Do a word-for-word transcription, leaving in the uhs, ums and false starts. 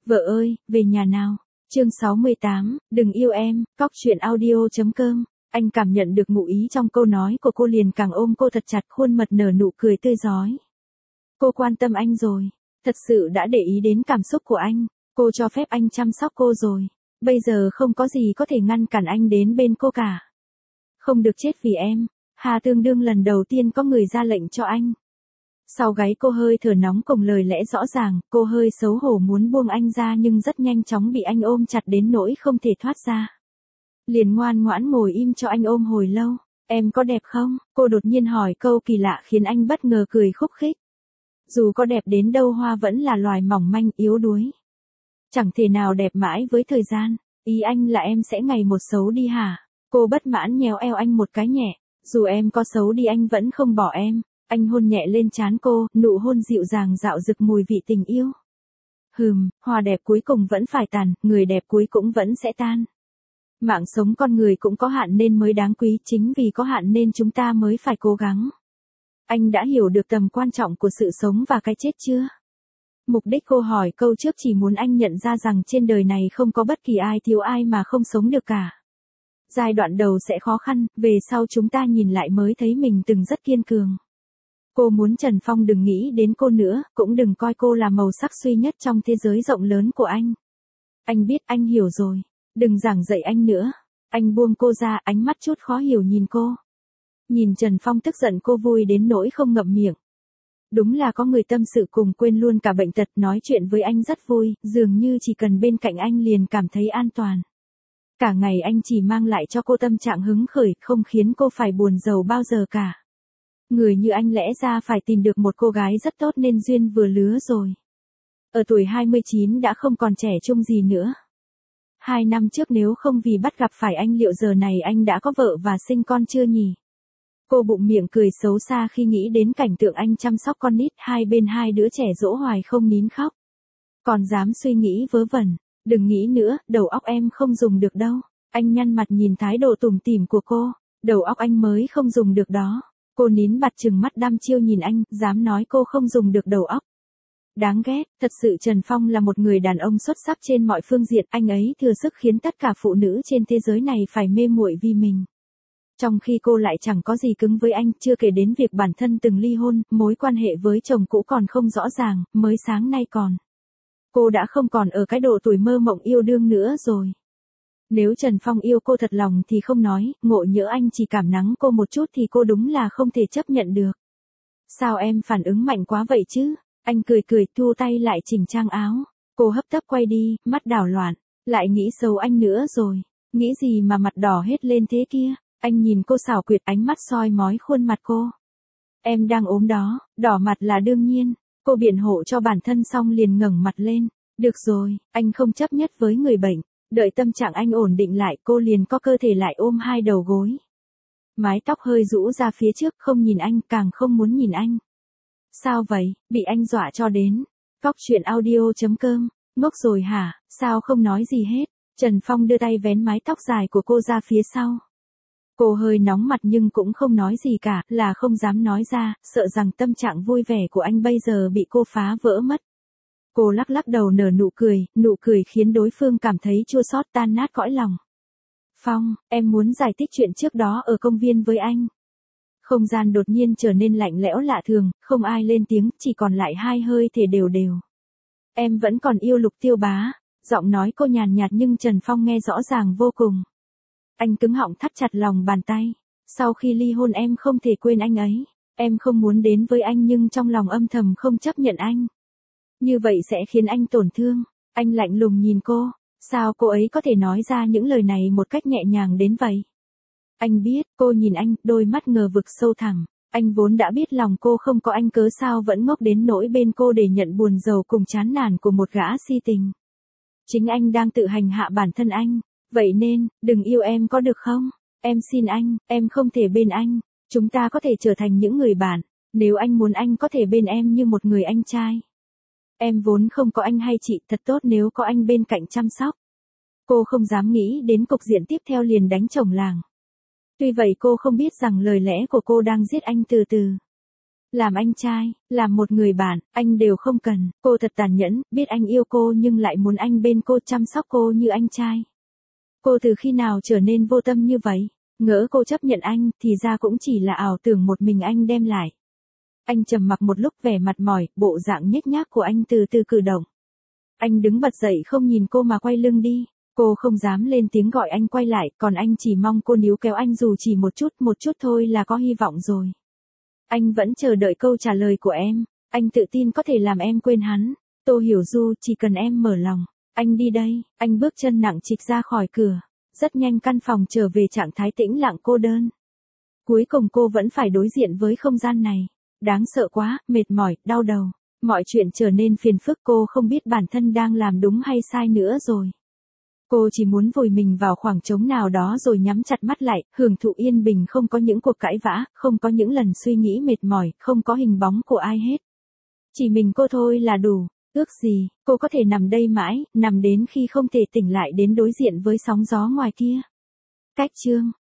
Vợ ơi, về nhà nào. Chương sáu mươi tám, đừng yêu em, cóc truyện audio.com. Anh cảm nhận được ngụ ý trong câu nói của cô liền càng ôm cô thật chặt, khuôn mặt nở nụ cười tươi rói. Cô quan tâm anh rồi, thật sự đã để ý đến cảm xúc của anh, cô cho phép anh chăm sóc cô rồi. Bây giờ không có gì có thể ngăn cản anh đến bên cô cả. Không được chết vì em, Hà tương đương lần đầu tiên có người ra lệnh cho anh. Sau gáy cô hơi thở nóng cùng lời lẽ rõ ràng, cô hơi xấu hổ muốn buông anh ra nhưng rất nhanh chóng bị anh ôm chặt đến nỗi không thể thoát ra. Liền ngoan ngoãn ngồi im cho anh ôm hồi lâu. Em có đẹp không? Cô đột nhiên hỏi câu kỳ lạ khiến anh bất ngờ cười khúc khích. Dù có đẹp đến đâu hoa vẫn là loài mỏng manh yếu đuối. Chẳng thể nào đẹp mãi với thời gian. Ý anh là em sẽ ngày một xấu đi hả? Cô bất mãn nhéo eo anh một cái nhẹ. Dù em có xấu đi anh vẫn không bỏ em. Anh hôn nhẹ lên trán cô, nụ hôn dịu dàng dạo dực mùi vị tình yêu. Hừm, hoa đẹp cuối cùng vẫn phải tàn, người đẹp cuối cũng vẫn sẽ tan. Mạng sống con người cũng có hạn nên mới đáng quý, chính vì có hạn nên chúng ta mới phải cố gắng. Anh đã hiểu được tầm quan trọng của sự sống và cái chết chưa? Mục đích cô hỏi câu trước chỉ muốn anh nhận ra rằng trên đời này không có bất kỳ ai thiếu ai mà không sống được cả. Giai đoạn đầu sẽ khó khăn, về sau chúng ta nhìn lại mới thấy mình từng rất kiên cường. Cô muốn Trần Phong đừng nghĩ đến cô nữa, cũng đừng coi cô là màu sắc duy nhất trong thế giới rộng lớn của anh. Anh biết, anh hiểu rồi. Đừng giảng dạy anh nữa. Anh buông cô ra, ánh mắt chút khó hiểu nhìn cô. Nhìn Trần Phong tức giận cô vui đến nỗi không ngậm miệng. Đúng là có người tâm sự cùng quên luôn cả bệnh tật, nói chuyện với anh rất vui, dường như chỉ cần bên cạnh anh liền cảm thấy an toàn. Cả ngày anh chỉ mang lại cho cô tâm trạng hứng khởi, không khiến cô phải buồn rầu bao giờ cả. Người như anh lẽ ra phải tìm được một cô gái rất tốt nên duyên vừa lứa rồi. Ở tuổi hai mươi chín đã không còn trẻ trung gì nữa. Hai năm trước nếu không vì bắt gặp phải anh liệu giờ này anh đã có vợ và sinh con chưa nhỉ? Cô bụng miệng cười xấu xa khi nghĩ đến cảnh tượng anh chăm sóc con nít hai bên hai đứa trẻ dỗ hoài không nín khóc. Còn dám suy nghĩ vớ vẩn, đừng nghĩ nữa, đầu óc em không dùng được đâu. Anh nhăn mặt nhìn thái độ tủm tỉm của cô, đầu óc anh mới không dùng được đó. Cô nín bặt chừng mắt đăm chiêu nhìn anh, dám nói cô không dùng được đầu óc. Đáng ghét, thật sự Trần Phong là một người đàn ông xuất sắc trên mọi phương diện, anh ấy thừa sức khiến tất cả phụ nữ trên thế giới này phải mê muội vì mình. Trong khi cô lại chẳng có gì cứng với anh, chưa kể đến việc bản thân từng ly hôn, mối quan hệ với chồng cũ còn không rõ ràng, mới sáng nay còn. Cô đã không còn ở cái độ tuổi mơ mộng yêu đương nữa rồi. Nếu Trần Phong yêu cô thật lòng thì không nói, ngộ nhỡ anh chỉ cảm nắng cô một chút thì cô đúng là không thể chấp nhận được. Sao em phản ứng mạnh quá vậy chứ? Anh cười cười thu tay lại chỉnh trang áo. Cô hấp tấp quay đi, mắt đảo loạn, lại nghĩ xấu anh nữa rồi. Nghĩ gì mà mặt đỏ hết lên thế kia? Anh nhìn cô xảo quyệt, ánh mắt soi mói khuôn mặt cô. Em đang ốm đó, đỏ mặt là đương nhiên. Cô biện hộ cho bản thân xong liền ngẩng mặt lên. Được rồi, anh không chấp nhất với người bệnh. Đợi tâm trạng anh ổn định lại cô liền có cơ thể lại ôm hai đầu gối. Mái tóc hơi rũ ra phía trước, không nhìn anh, càng không muốn nhìn anh. Sao vậy, bị anh dọa cho đến. Cóc truyện audio.com, ngốc rồi hả, sao không nói gì hết. Trần Phong đưa tay vén mái tóc dài của cô ra phía sau. Cô hơi nóng mặt nhưng cũng không nói gì cả, là không dám nói ra, sợ rằng tâm trạng vui vẻ của anh bây giờ bị cô phá vỡ mất. Cô lắc lắc đầu nở nụ cười, nụ cười khiến đối phương cảm thấy chua xót tan nát cõi lòng. Phong, em muốn giải thích chuyện trước đó ở công viên với anh. Không gian đột nhiên trở nên lạnh lẽo lạ thường, không ai lên tiếng, chỉ còn lại hai hơi thể đều đều. Em vẫn còn yêu Lục Tiêu Bá. Giọng nói cô nhàn nhạt nhưng Trần Phong nghe rõ ràng vô cùng. Anh cứng họng thắt chặt lòng bàn tay. Sau khi ly hôn em không thể quên anh ấy. Em không muốn đến với anh nhưng trong lòng âm thầm không chấp nhận anh. Như vậy sẽ khiến anh tổn thương. Anh lạnh lùng nhìn cô. Sao cô ấy có thể nói ra những lời này một cách nhẹ nhàng đến vậy? Anh biết, cô nhìn anh, đôi mắt ngờ vực sâu thẳm. Anh vốn đã biết lòng cô không có anh cớ sao vẫn ngốc đến nỗi bên cô để nhận buồn rầu cùng chán nản của một gã si tình. Chính anh đang tự hành hạ bản thân anh. Vậy nên, đừng yêu em có được không? Em xin anh, em không thể bên anh. Chúng ta có thể trở thành những người bạn. Nếu anh muốn anh có thể bên em như một người anh trai. Em vốn không có anh hay chị, thật tốt nếu có anh bên cạnh chăm sóc. Cô không dám nghĩ đến cục diện tiếp theo liền đánh chồng làng. Tuy vậy cô không biết rằng lời lẽ của cô đang giết anh từ từ. làm anh trai, làm một người bạn, anh đều không cần. Cô thật tàn nhẫn, biết anh yêu cô nhưng lại muốn anh bên cô chăm sóc cô như anh trai. Cô từ khi nào trở nên vô tâm như vậy? Ngỡ cô chấp nhận anh, thì ra cũng chỉ là ảo tưởng một mình anh đem lại. Anh trầm mặc một lúc, vẻ mặt mỏi, bộ dạng nhếch nhác của anh từ từ cử động. Anh đứng bật dậy không nhìn cô mà quay lưng đi. Cô không dám lên tiếng gọi anh quay lại, còn anh chỉ mong cô níu kéo anh dù chỉ một chút, một chút thôi là có hy vọng rồi. Anh vẫn chờ đợi câu trả lời của em. Anh tự tin có thể làm em quên hắn. Tô Hiểu Du, chỉ cần em mở lòng. Anh đi đây. Anh bước chân nặng trịch ra khỏi cửa. Rất nhanh căn phòng trở về trạng thái tĩnh lặng cô đơn. Cuối cùng cô vẫn phải đối diện với không gian này. Đáng sợ quá, mệt mỏi, đau đầu. Mọi chuyện trở nên phiền phức, cô không biết bản thân đang làm đúng hay sai nữa rồi. Cô chỉ muốn vùi mình vào khoảng trống nào đó rồi nhắm chặt mắt lại, hưởng thụ yên bình, không có những cuộc cãi vã, không có những lần suy nghĩ mệt mỏi, không có hình bóng của ai hết. Chỉ mình cô thôi là đủ. Ước gì, cô có thể nằm đây mãi, nằm đến khi không thể tỉnh lại, đến đối diện với sóng gió ngoài kia. Cách chương